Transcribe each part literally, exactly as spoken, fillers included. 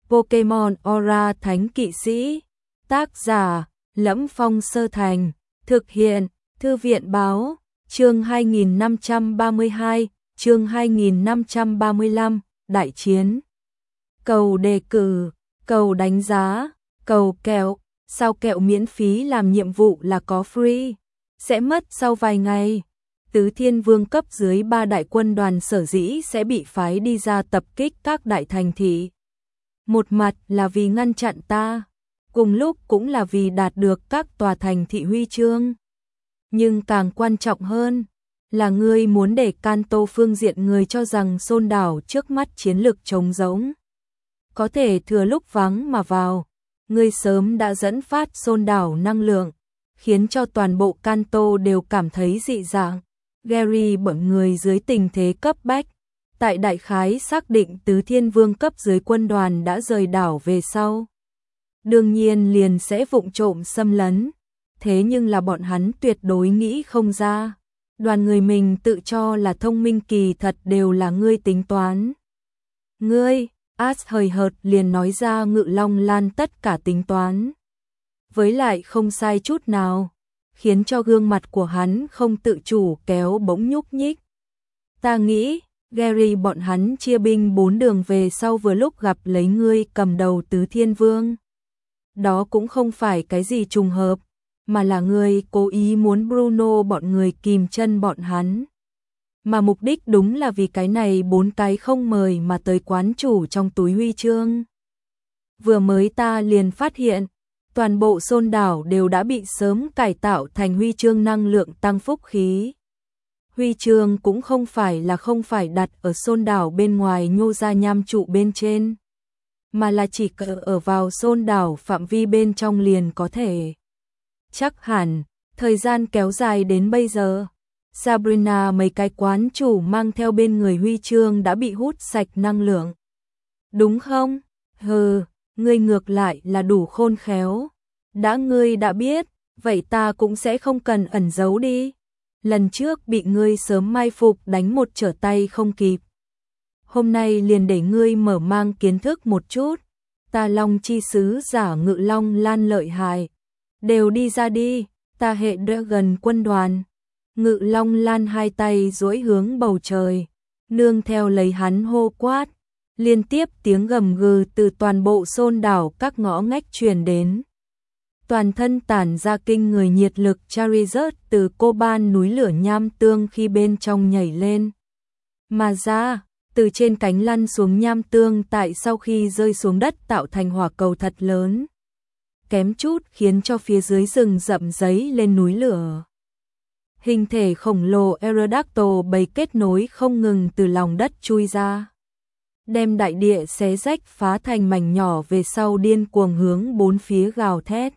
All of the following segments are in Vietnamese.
Pokemon Aura Thánh Kỵ Sĩ. Tác giả: Lẫm Phong Sơ Thành. Thực hiện: Thư viện báo. Chương hai nghìn năm trăm ba mươi hai, chương hai nghìn năm trăm ba mươi lăm, đại chiến. Cầu đề cử, cầu đánh giá, cầu kẹo. Sao kẹo miễn phí làm nhiệm vụ là có free, sẽ mất sau vài ngày. Tứ Thiên Vương cấp dưới ba đại quân đoàn sở dĩ sẽ bị phái đi ra tập kích các đại thành thị. Một mặt là vì ngăn chặn ta, cùng lúc cũng là vì đạt được các tòa thành thị huy chương. Nhưng càng quan trọng hơn là ngươi muốn để Kanto phương diện người cho rằng Sơn đảo trước mắt chiến lực trống rỗng, có thể thừa lúc vắng mà vào. Ngươi sớm đã dẫn phát Sơn đảo năng lượng, khiến cho toàn bộ Kanto đều cảm thấy dị dạng. Gary bọn người dưới tình thế cấp bách, tại đại khái xác định Tứ Thiên Vương cấp dưới quân đoàn đã rời đảo về sau, đương nhiên liền sẽ vụng trộm xâm lấn. Thế nhưng là bọn hắn tuyệt đối nghĩ không ra, đoàn người mình tự cho là thông minh kỳ thật đều là ngươi tính toán. Ngươi, Ash hời hợt liền nói ra Ngự Long Lan tất cả tính toán, với lại không sai chút nào, khiến cho gương mặt của hắn không tự chủ kéo bỗng nhúc nhích. Ta nghĩ, Gary bọn hắn chia binh bốn đường về sau vừa lúc gặp lấy ngươi cầm đầu Tứ Thiên Vương. Đó cũng không phải cái gì trùng hợp, mà là ngươi cố ý muốn Bruno bọn người kìm chân bọn hắn. Mà mục đích đúng là vì cái này bốn cái không mời mà tới quán chủ trong túi huy chương. Vừa mới ta liền phát hiện, toàn bộ Sơn đảo đều đã bị sớm cải tạo thành huy chương năng lượng tăng phúc khí. Huy chương cũng không phải là không phải đặt ở Sơn đảo bên ngoài nhô ra nham trụ bên trên, mà là chỉ cần ở vào Sơn đảo phạm vi bên trong liền có thể. Chắc hẳn, thời gian kéo dài đến bây giờ, Sabrina mấy cái quán chủ mang theo bên người huy chương đã bị hút sạch năng lượng. Đúng không? Hừ, ngươi ngược lại là đủ khôn khéo. Đã ngươi đã biết, vậy ta cũng sẽ không cần ẩn giấu đi. Lần trước bị ngươi sớm mai phục đánh một trở tay không kịp. Hôm nay liền để ngươi mở mang kiến thức một chút. Ta Long chi sứ giả Ngự Long Lan lợi hại. Đều đi ra đi, ta hệ Dragon quân đoàn. Ngự Long Lan hai tay duỗi hướng bầu trời, nương theo lấy hắn hô quát. Liên tiếp tiếng gầm gừ từ toàn bộ Sơn đảo các ngõ ngách truyền đến. Toàn thân tản ra kinh người nhiệt lực Charizard từ cô ban núi lửa nham tương khi bên trong nhảy lên. Mà ra, từ trên cánh lăn xuống nham tương tại sau khi rơi xuống đất tạo thành hỏa cầu thật lớn. Kém chút khiến cho phía dưới rừng rậm giấy lên núi lửa. Hình thể khổng lồ Aerodactyl bầy kết nối không ngừng từ lòng đất chui ra, đem đại địa xé rách phá thành mảnh nhỏ về sau điên cuồng hướng bốn phía gào thét.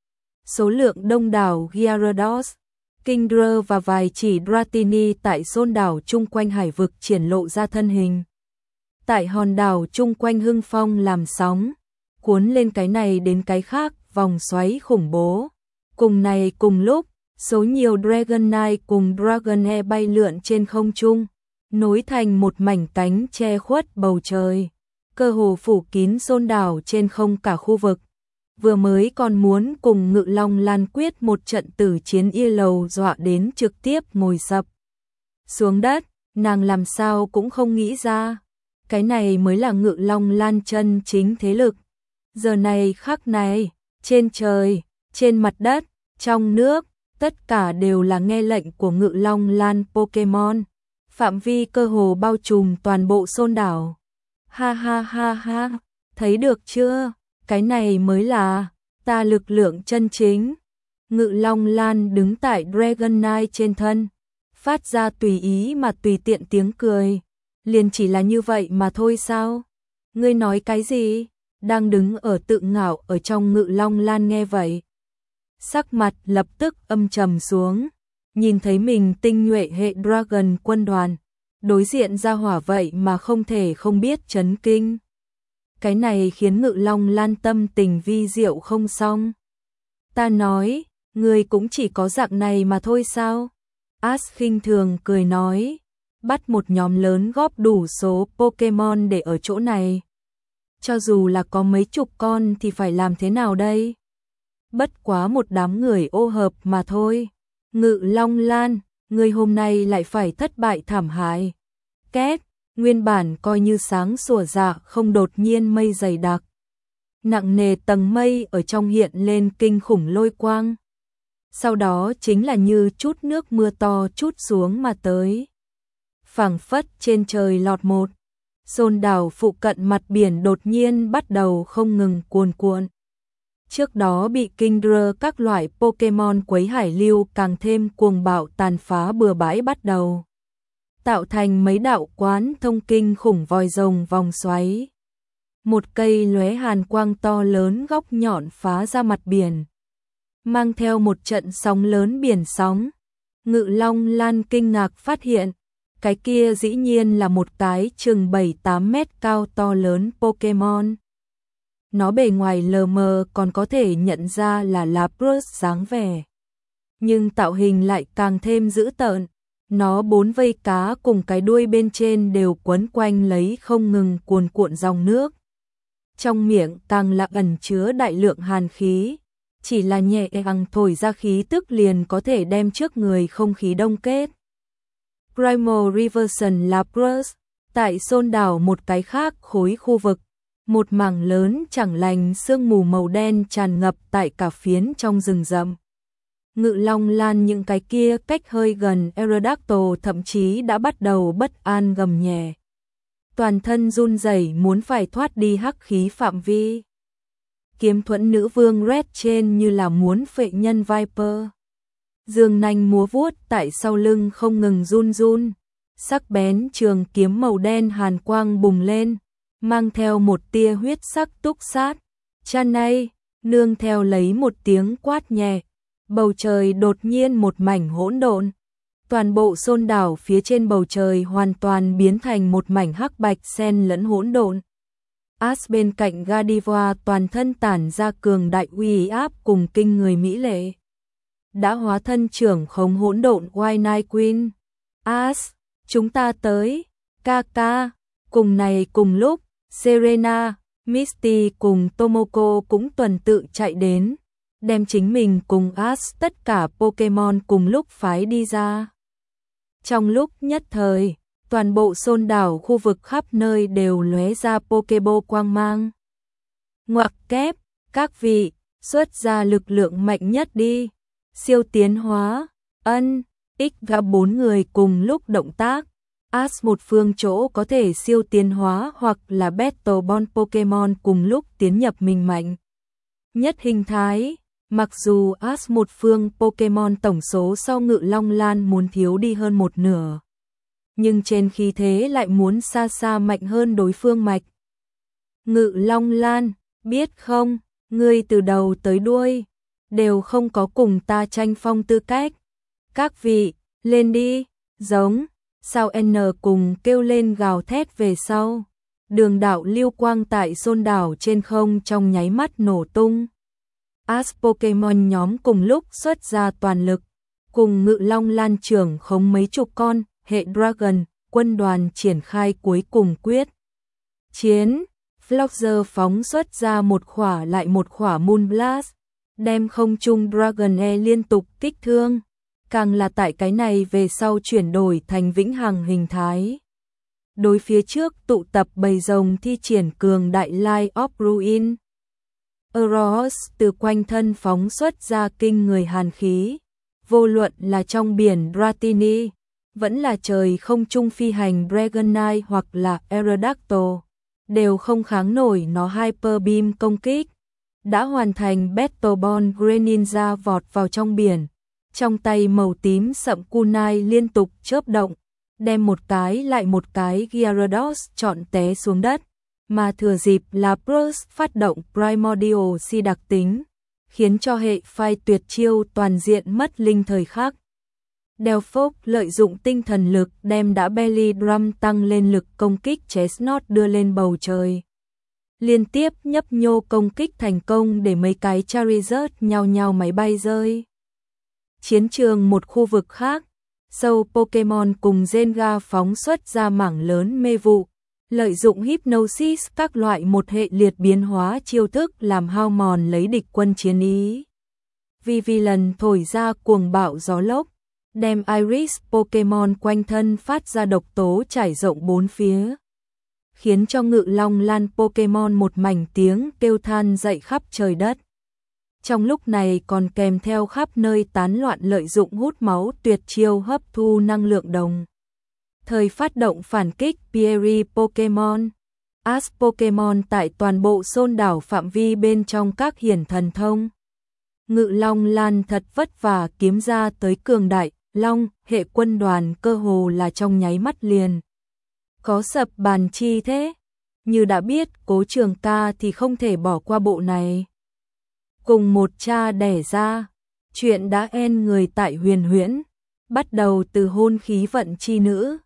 Số lượng đông đảo Gyarados, Kingdra và vài chỉ Dratini tại Sơn đảo chung quanh hải vực triển lộ ra thân hình. Tại hòn đảo chung quanh hưng phong làm sóng, cuốn lên cái này đến cái khác, vòng xoáy khủng bố. Cùng này cùng lúc, số nhiều Dragonite cùng Dragonair bay lượn trên không trung, nối thành một mảnh cánh che khuất bầu trời, cơ hồ phủ kín Sơn đảo trên không cả khu vực. Vừa mới còn muốn cùng Ngự Long Lan quyết một trận tử chiến ia lầu dọa đến trực tiếp ngồi sập xuống đất, nàng làm sao cũng không nghĩ ra, cái này mới là Ngự Long Lan chân chính thế lực. Giờ này khắc này, trên trời, trên mặt đất, trong nước, tất cả đều là nghe lệnh của Ngự Long Lan Pokemon, phạm vi cơ hồ bao trùm toàn bộ Sơn đảo. Ha ha ha ha, thấy được chưa? Cái này mới là ta lực lượng chân chính. Ngự Long Lan đứng tại Dragonite trên thân, phát ra tùy ý mà tùy tiện tiếng cười. Liền chỉ là như vậy mà thôi sao? Ngươi nói cái gì? Đang đứng ở tự ngạo ở trong Ngự Long Lan nghe vậy, sắc mặt lập tức âm trầm xuống, nhìn thấy mình tinh nhuệ hệ Dragon quân đoàn, đối diện ra hỏa vậy mà không thể không biết chấn kinh. Cái này khiến Ngự Long Lan tâm tình vi diệu không xong. Ta nói, ngươi cũng chỉ có dạng này mà thôi sao? Ash khinh thường cười nói, bắt một nhóm lớn góp đủ số Pokemon để ở chỗ này. cho dù là có mấy chục con thì phải làm thế nào đây? Bất quá một đám người ô hợp mà thôi. Ngự Long Lan, người hôm nay lại phải thất bại thảm hại. Két, nguyên bản coi như sáng sủa dạ không đột nhiên mây dày đặc. Nặng nề tầng mây ở trong hiện lên kinh khủng lôi quang. Sau đó chính là như chút nước mưa to chút xuống mà tới. Phảng phất trên trời lọt một. Xôn đảo phụ cận mặt biển đột nhiên bắt đầu không ngừng cuồn cuộn. Trước đó bị kinh rơ các loại Pokemon quấy hải lưu càng thêm cuồng bạo tàn phá bừa bãi bắt đầu. Tạo thành mấy đạo quán thông kinh khủng vòi rồng vòng xoáy. Một cây lóe hàn quang to lớn góc nhọn phá ra mặt biển. Mang theo một trận sóng lớn biển sóng. Ngự Long Lan kinh ngạc phát hiện. Cái kia dĩ nhiên là một cái chừng bảy tám mét cao to lớn Pokemon. Nó bề ngoài lờ mờ còn có thể nhận ra là Lapras dáng vẻ. Nhưng tạo hình lại càng thêm dữ tợn. Nó bốn vây cá cùng cái đuôi bên trên đều quấn quanh lấy không ngừng cuồn cuộn dòng nước. Trong miệng càng là ẩn chứa đại lượng hàn khí. Chỉ là nhẹ nhàng thổi ra khí tức liền có thể đem trước người không khí đông kết. Primal Reversion Lapras, tại xôn đảo một cái khác khối khu vực, một mảng lớn chẳng lành sương mù màu đen tràn ngập tại cả phiến trong rừng rậm. Ngự Long Lan những cái kia cách hơi gần Aerodactyl thậm chí đã bắt đầu bất an gầm nhẹ. Toàn thân run rẩy muốn phải thoát đi hắc khí phạm vi. Kiếm thuẫn nữ vương Red trên như là muốn phệ nhân Viper. Dương nanh múa vuốt tại sau lưng không ngừng run run, sắc bén trường kiếm màu đen hàn quang bùng lên, mang theo một tia huyết sắc túc sát. Chanay, nương theo lấy một tiếng quát nhẹ, bầu trời đột nhiên một mảnh hỗn độn. Toàn bộ xôn đảo phía trên bầu trời hoàn toàn biến thành một mảnh hắc bạch xen lẫn hỗn độn. Ash bên cạnh Gardevoir toàn thân tản ra cường đại uy áp cùng kinh người mỹ lệ. Đã hóa thân trưởng khống hỗn độn White Night Queen. Ash, chúng ta tới. Kaka, cùng này cùng lúc, Serena, Misty cùng Tomoko cũng tuần tự chạy đến, đem chính mình cùng Ash tất cả Pokemon cùng lúc phái đi ra. Trong lúc nhất thời, toàn bộ xôn đảo khu vực khắp nơi đều lóe ra Pokeball quang mang. Ngoặc kép, các vị, xuất ra lực lượng mạnh nhất đi. Siêu tiến hóa, ân, x gặp bốn người cùng lúc động tác. Ash một phương chỗ có thể siêu tiến hóa hoặc là Battle Bond Pokemon cùng lúc tiến nhập mình mạnh nhất hình thái. Mặc dù Ash một phương Pokemon tổng số sau Ngự Long Lan muốn thiếu đi hơn một nửa, nhưng trên khí thế lại muốn xa xa mạnh hơn đối phương mạch. Ngự Long Lan, biết không, ngươi từ đầu tới đuôi đều không có cùng ta tranh phong tư cách. Các vị, lên đi, giống, sao N cùng kêu lên gào thét về sau. Đường đạo lưu quang tại xôn đảo trên không trong nháy mắt nổ tung. Ash Pokemon nhóm cùng lúc xuất ra toàn lực, cùng Ngự Long Lan trưởng khống mấy chục con, hệ Dragon, quân đoàn triển khai cuối cùng quyết chiến. Floxer phóng xuất ra một khỏa lại một khỏa Moonblast, đem không trung Dragonair liên tục kích thương, càng là tại cái này về sau chuyển đổi thành vĩnh hằng hình thái. Đối phía trước tụ tập bầy rồng thi triển cường đại Light of Ruin. Eros từ quanh thân phóng xuất ra kinh người hàn khí, vô luận là trong biển Dratini, vẫn là trời không trung phi hành Dragonite hoặc là Aerodactyl, đều không kháng nổi nó Hyper Beam công kích. Đã hoàn thành Battle Bond Greninja vọt vào trong biển, trong tay màu tím sậm kunai liên tục chớp động, đem một cái lại một cái Gyarados chọn té xuống đất, mà thừa dịp Lapras phát động Primordial Si đặc tính, khiến cho hệ phai tuyệt chiêu toàn diện mất linh thời khắc. Delphos lợi dụng tinh thần lực đem đã Belly Drum tăng lên lực công kích Chestnut đưa lên bầu trời. Liên tiếp nhấp nhô công kích thành công để mấy cái Charizard nhao nhao máy bay rơi. Chiến trường một khu vực khác, sâu Pokemon cùng Zenga phóng xuất ra mảng lớn mê vụ, Lợi dụng hypnosis các loại một hệ liệt biến hóa chiêu thức làm hao mòn lấy địch quân chiến ý. Vivillon thổi ra cuồng bạo gió lốc, đem Iris Pokemon quanh thân phát ra độc tố trải rộng bốn phía, khiến cho Ngự Long Lan Pokemon một mảnh tiếng kêu than dậy khắp trời đất. Trong lúc này còn kèm theo khắp nơi tán loạn lợi dụng hút máu tuyệt chiêu hấp thu năng lượng đồng. Thời phát động phản kích Pierry Pokemon, As Pokemon tại toàn bộ Xôn đảo phạm vi bên trong các hiển thần thông. Ngự Long Lan thật vất vả kiếm ra tới cường đại, Long, hệ quân đoàn cơ hồ là trong nháy mắt liền. Có sập bàn chi thế? Như đã biết Cố Trường Ca thì không thể bỏ qua bộ này. Cùng một cha đẻ ra, chuyện đã en người tại Huyền Huyễn, bắt đầu từ hôn khí vận chi nữ.